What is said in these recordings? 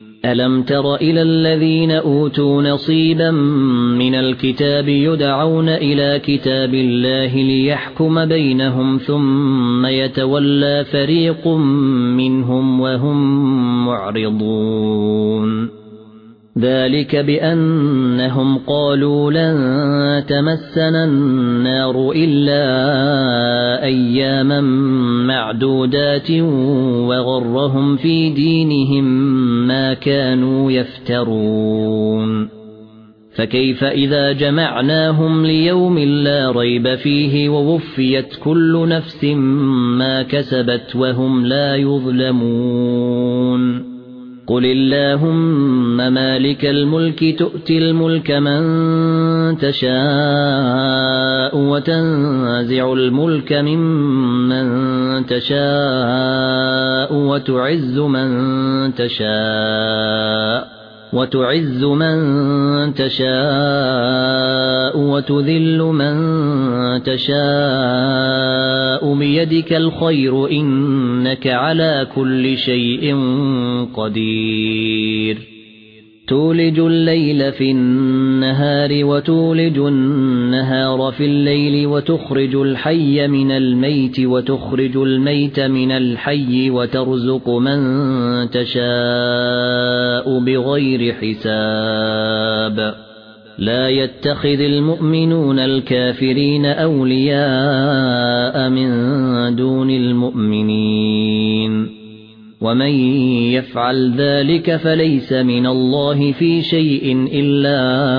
ألم تر إلى الذين أوتوا نصيبا من الكتاب يدعون إلى كتاب الله ليحكم بينهم ثم يتولى فريق منهم وهم معرضون ذلك بأنهم قالوا لن تمسنا النار إلا أياما معدودات وغرهم في دينهم ما كانوا يفترون فكيف إذا جمعناهم ليوم لا ريب فيه ووفيت كل نفس ما كسبت وهم لا يظلمون قل اللهم مالك الملك تؤتي الملك من تشاء وتنزع الملك ممن تشاء وتعز من تشاء وتذل من تشاء بيدك الخير إنك على كل شيء قدير تولج الليل في النهار وتولج النهار في الليل وتخرج الحي من الميت وتخرج الميت من الحي وترزق من تشاء بغير حساب لا يتخذ المؤمنون الكافرين أولياء من دون المؤمنين ومن يفعل ذلك فليس من الله في شيء إلا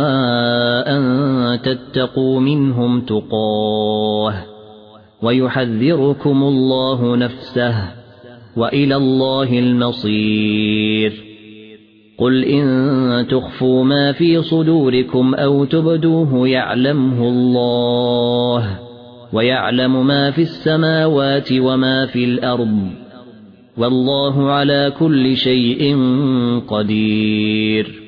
أن تتقوا منهم تقاه ويحذركم الله نفسه وإلى الله المصير قل إن تخفوا ما في صدوركم أو تبدوه يعلمه الله ويعلم ما في السماوات وما في الأرض والله على كل شيء قدير